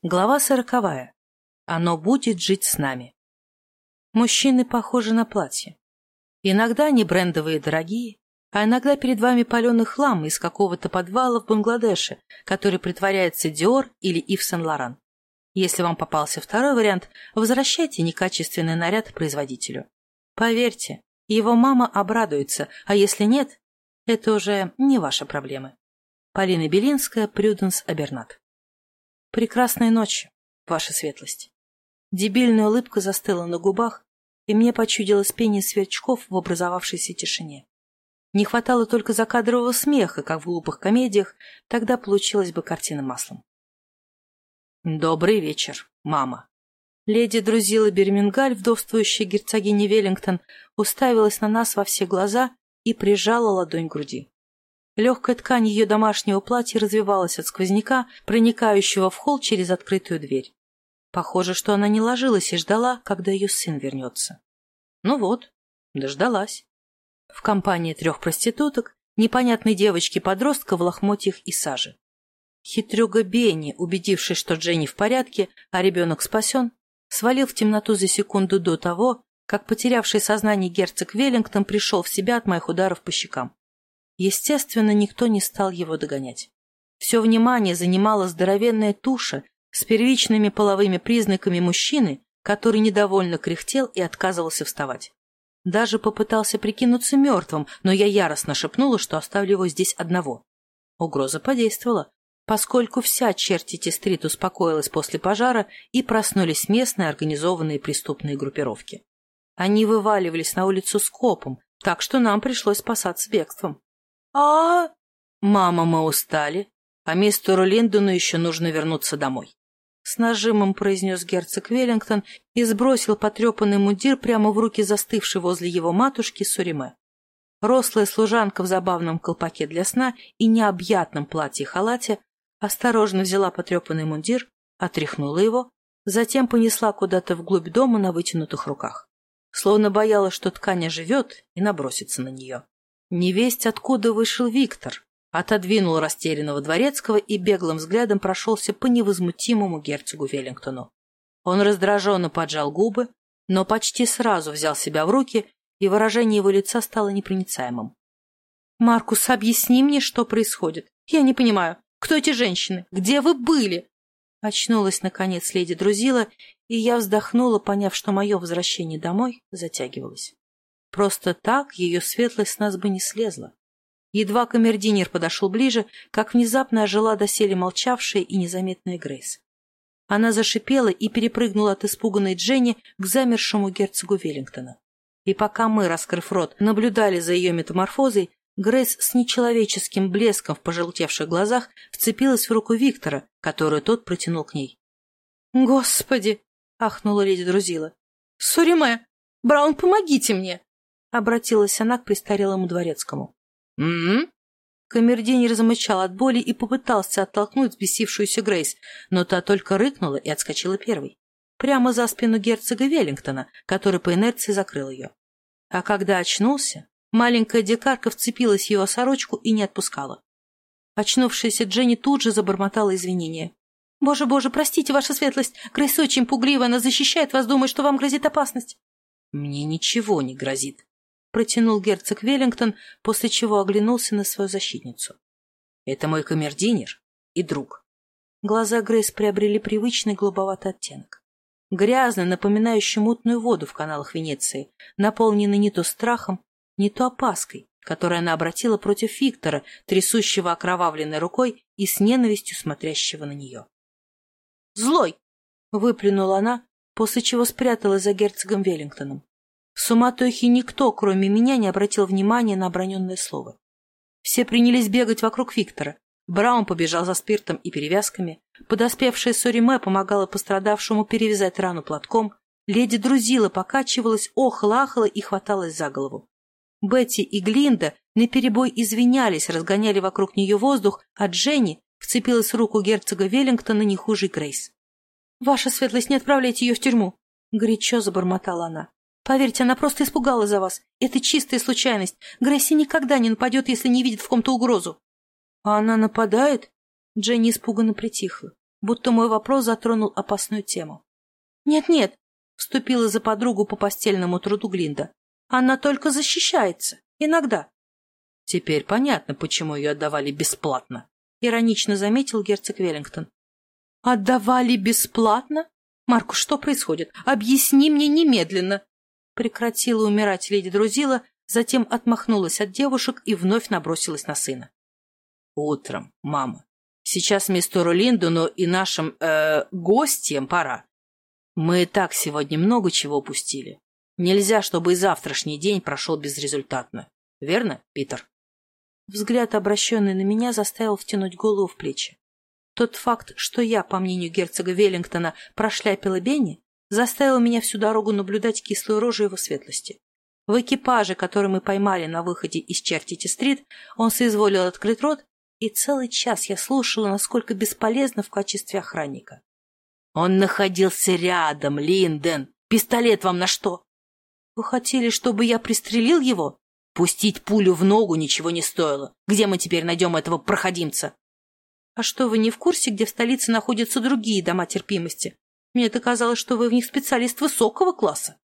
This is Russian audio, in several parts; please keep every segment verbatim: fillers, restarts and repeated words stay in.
Глава сороковая. Оно будет жить с нами. Мужчины похожи на платья. Иногда они брендовые и дорогие, а иногда перед вами паленый хлам из какого-то подвала в Бангладеше, который притворяется Dior или Yves Saint Laurent. Если вам попался второй вариант, возвращайте некачественный наряд производителю. Поверьте, его мама обрадуется, а если нет, это уже не ваши проблемы. Полина Белинская, Прюденс Абернат. Прекрасной ночи, ваша светлость. Дебильная улыбка застыла на губах, и мне почудилось пение сверчков в образовавшейся тишине. Не хватало только закадрового смеха, как в глупых комедиях, тогда получилась бы картина маслом. Добрый вечер, мама. Леди Друзила Бермингаль, вдовствующая герцогиня Веллингтон, уставилась на нас во все глаза и прижала ладонь к груди. Легкая ткань ее домашнего платья развивалась от сквозняка, проникающего в холл через открытую дверь. Похоже, что она не ложилась и ждала, когда ее сын вернется. Ну вот, дождалась. В компании трех проституток, непонятной девочки-подростка в лохмотьях и саже. Хитрюга Бенни, убедившись, что Дженни в порядке, а ребенок спасен, свалил в темноту за секунду до того, как потерявший сознание герцог Веллингтон пришел в себя от моих ударов по щекам. Естественно, никто не стал его догонять. Все внимание занимала здоровенная туша с первичными половыми признаками мужчины, который недовольно кряхтел и отказывался вставать. Даже попытался прикинуться мертвым, но я яростно шепнула, что оставлю его здесь одного. Угроза подействовала, поскольку вся Чертити-стрит успокоилась после пожара и проснулись местные организованные преступные группировки. Они вываливались на улицу скопом, так что нам пришлось спасаться бегством. А, мама, мы устали, а мистеру Линдону еще нужно вернуться домой. С нажимом произнес герцог Веллингтон и сбросил потрепанный мундир прямо в руки застывшей возле его матушки Суриме. Рослая служанка в забавном колпаке для сна и необъятном платье-халате осторожно взяла потрепанный мундир, отряхнула его, затем понесла куда-то вглубь дома на вытянутых руках. Словно боялась, что ткань оживет и набросится на нее. Невесть, откуда вышел Виктор, отодвинул растерянного дворецкого и беглым взглядом прошелся по невозмутимому герцогу Веллингтону. Он раздраженно поджал губы, но почти сразу взял себя в руки, и выражение его лица стало непроницаемым. «Маркус, объясни мне, что происходит. Я не понимаю, кто эти женщины? Где вы были?» Очнулась, наконец, леди Друзила, и я вздохнула, поняв, что мое возвращение домой затягивалось. Просто так ее светлость с нас бы не слезла. Едва камердинер подошел ближе, как внезапно ожила доселе молчавшая и незаметная Грейс. Она зашипела и перепрыгнула от испуганной Дженни к замершему герцогу Веллингтона. И пока мы, раскрыв рот, наблюдали за ее метаморфозой, Грейс с нечеловеческим блеском в пожелтевших глазах вцепилась в руку Виктора, которую тот протянул к ней. «Господи!» — ахнула леди Друзила. «Суриме! Браун, помогите мне!» — обратилась она к престарелому дворецкому. «М-м-м?» Камердинер замычал от боли и попытался оттолкнуть взбесившуюся Грейс, но та только рыкнула и отскочила первой. Прямо за спину герцога Веллингтона, который по инерции закрыл ее. А когда очнулся, маленькая дикарка вцепилась в его сорочку и не отпускала. Очнувшаяся Дженни тут же забормотала извинения. «Боже, боже, простите, ваша светлость, Грейс очень пугливая, она защищает вас, думает, что вам грозит опасность». «Мне ничего не грозит», — протянул герцог Веллингтон, после чего оглянулся на свою защитницу. «Это мой камердинер и друг». Глаза Грейс приобрели привычный голубоватый оттенок. Грязный, напоминающий мутную воду в каналах Венеции, наполненный не то страхом, не то опаской, которую она обратила против Виктора, трясущего окровавленной рукой и с ненавистью смотрящего на нее. «Злой!» — выплюнула она, после чего спряталась за герцогом Веллингтоном. В суматохе никто, кроме меня, не обратил внимания на оброненное слово. Все принялись бегать вокруг Виктора. Браун побежал за спиртом и перевязками. Подоспевшая Суриме помогала пострадавшему перевязать рану платком. Леди Друзила покачивалась, охала-ахала и хваталась за голову. Бетти и Глинда наперебой извинялись, разгоняли вокруг нее воздух, а Дженни вцепилась в руку герцога Веллингтона не хуже Грейс. «Ваша светлость, не отправляйте ее в тюрьму!» — горячо забормотала она. «Поверьте, она просто испугалась за вас. Это чистая случайность. Грейси никогда не нападет, если не видит в ком-то угрозу». «А она нападает?» Дженни испуганно притихла. будто мой вопрос затронул опасную тему. «Нет-нет», — вступила за подругу по постельному труду Глинда. «Она только защищается. Иногда». «Теперь понятно, почему ее отдавали бесплатно», — иронично заметил герцог Веллингтон. «Отдавали бесплатно? Маркус, что происходит? Объясни мне немедленно!» Прекратила умирать леди Друзила, затем отмахнулась от девушек и вновь набросилась на сына. «Утром, мама. Сейчас мистеру Линдону и нашим, э, гостям пора. Мы и так сегодня много чего упустили. Нельзя, чтобы и завтрашний день прошел безрезультатно. Верно, Питер?» Взгляд, обращенный на меня, заставил втянуть голову в плечи. Тот факт, что я, по мнению герцога Веллингтона, прошляпила Бенни, заставил меня всю дорогу наблюдать кислую рожу его светлости. В экипаже, который мы поймали на выходе из Чертити-стрит, он соизволил открыть рот, и целый час я слушала, насколько бесполезно в качестве охранника. «Он находился рядом, Линден! Пистолет вам на что?» «Вы хотели, чтобы я пристрелил его?» «Пустить пулю в ногу ничего не стоило. Где мы теперь найдем этого проходимца?» «А что, вы не в курсе, где в столице находятся другие дома терпимости? Мне-то казалось, что вы в них специалист высокого класса».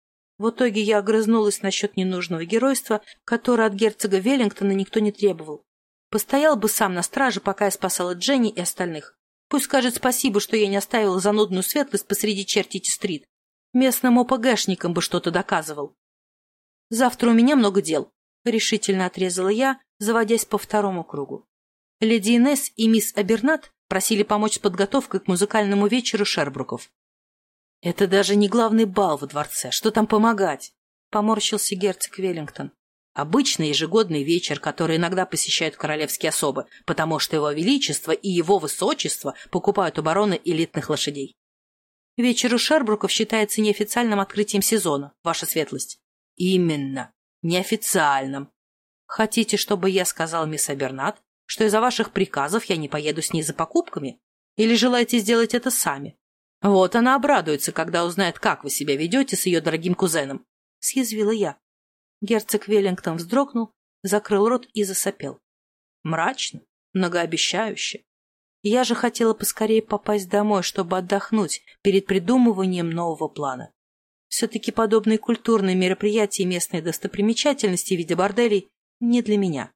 В итоге я огрызнулась насчет ненужного геройства, которое от герцога Веллингтона никто не требовал. Постоял бы сам на страже, пока я спасала Дженни и остальных. Пусть скажет спасибо, что я не оставила занудную светлость посреди Чертити-стрит. Местным ОПГшникам бы что-то доказывал. «Завтра у меня много дел», — решительно отрезала я, заводясь по второму кругу. Леди Инесс и мисс Абернат просили помочь с подготовкой к музыкальному вечеру Шербруков. «Это даже не главный бал во дворце. Что там помогать?» — поморщился герцог Веллингтон. «Обычный ежегодный вечер, который иногда посещают королевские особы, потому что его величество и его высочество покупают у барона элитных лошадей. Вечер у Шербруков считается неофициальным открытием сезона, ваша светлость». «Именно. Неофициальным. Хотите, чтобы я сказал мисс Абернат, что из-за ваших приказов я не поеду с ней за покупками? Или желаете сделать это сами? Вот она обрадуется, когда узнает, как вы себя ведете с ее дорогим кузеном», — съязвила я. Герцог Веллингтон вздрогнул, закрыл рот и засопел. Мрачно, многообещающе. Я же хотела поскорее попасть домой, чтобы отдохнуть перед придумыванием нового плана. Все-таки подобные культурные мероприятия и местные достопримечательности в виде борделей не для меня.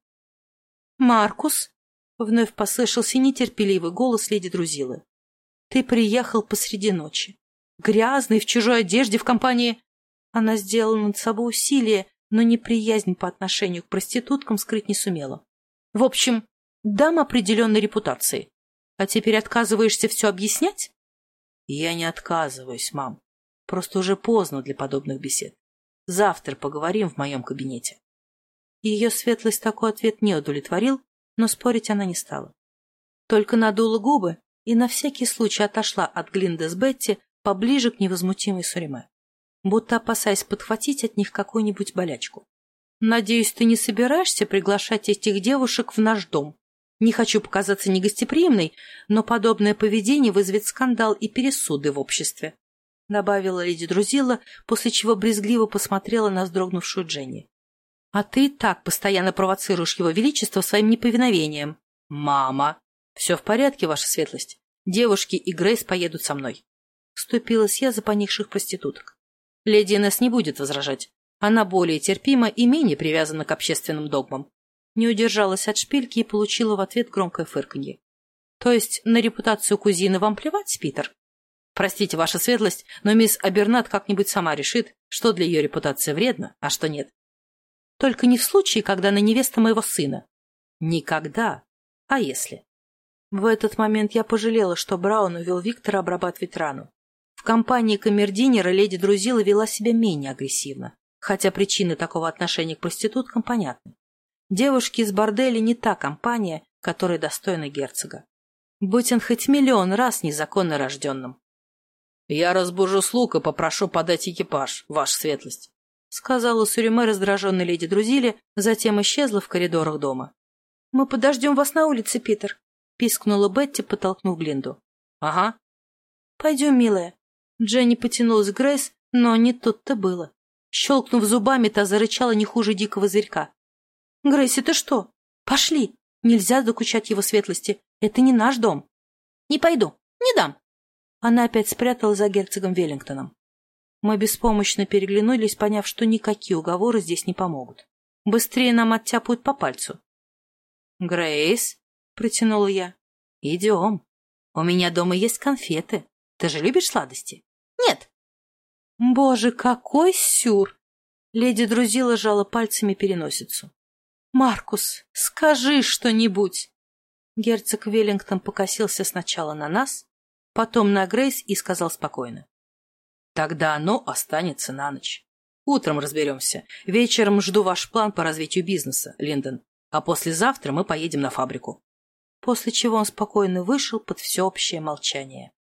«Маркус!» — вновь послышался нетерпеливый голос леди Друзилы. «Ты приехал посреди ночи. Грязный, в чужой одежде, в компании...» Она сделала над собой усилие, но неприязнь по отношению к проституткам скрыть не сумела. «В общем, дам определенной репутации. А теперь отказываешься все объяснять?» «Я не отказываюсь, мам. Просто уже поздно для подобных бесед. Завтра поговорим в моем кабинете». Ее светлость такой ответ не удовлетворил, но спорить она не стала. Только надула губы и на всякий случай отошла от Глинды с Бетти поближе к невозмутимой Суриме, будто опасаясь подхватить от них какую-нибудь болячку. «Надеюсь, ты не собираешься приглашать этих девушек в наш дом? Не хочу показаться негостеприимной, но подобное поведение вызовет скандал и пересуды в обществе», — добавила леди Друзила, после чего брезгливо посмотрела на вздрогнувшую Дженни. «А ты так постоянно провоцируешь его величество своим неповиновением». «Мама!» «Все в порядке, ваша светлость. Девушки и Грейс поедут со мной». Вступилась я за поникших проституток. Леди Инесс не будет возражать. Она более терпима и менее привязана к общественным догмам. Не удержалась от шпильки и получила в ответ громкое фырканье. «То есть на репутацию кузины вам плевать, Питер?» «Простите, ваша светлость, но мисс Абернат как-нибудь сама решит, что для ее репутации вредно, а что нет». «Только не в случае, когда она невеста моего сына». «Никогда. А если?» В этот момент я пожалела, что Браун увел Виктора обрабатывать рану. В компании камердинера леди Друзила вела себя менее агрессивно, хотя причины такого отношения к проституткам понятны. Девушки из борделя не та компания, которая достойна герцога. Будь он хоть миллион раз незаконно рожденным. «Я разбужу слуг и попрошу подать экипаж, ваша светлость», — сказала Суриме раздраженной леди Друзиле, затем исчезла в коридорах дома. «Мы подождем вас на улице, Питер», — пискнула Бетти, подтолкнув Глинду. «Ага». «Пойдем, милая». Дженни потянулась к Грейс, но не тут-то было. Щелкнув зубами, та зарычала не хуже дикого зверька. «Грейс, это что? Пошли! Нельзя докучать его светлости. Это не наш дом». «Не пойду. Не дам. Она опять спряталась за герцогом Веллингтоном. Мы беспомощно переглянулись, поняв, что никакие уговоры здесь не помогут. Быстрее нам оттяпают по пальцу. «Грейс», — протянула я, — «идем. У меня дома есть конфеты. Ты же любишь сладости?» «Нет». «Боже, какой сюр!» Леди Друзила сжала пальцами переносицу. «Маркус, скажи что-нибудь!» Герцог Веллингтон покосился сначала на нас, потом на Грейс и сказал спокойно. «Тогда оно останется на ночь. Утром разберемся. Вечером жду ваш план по развитию бизнеса, Линдон, а послезавтра мы поедем на фабрику». После чего он спокойно вышел под всеобщее молчание.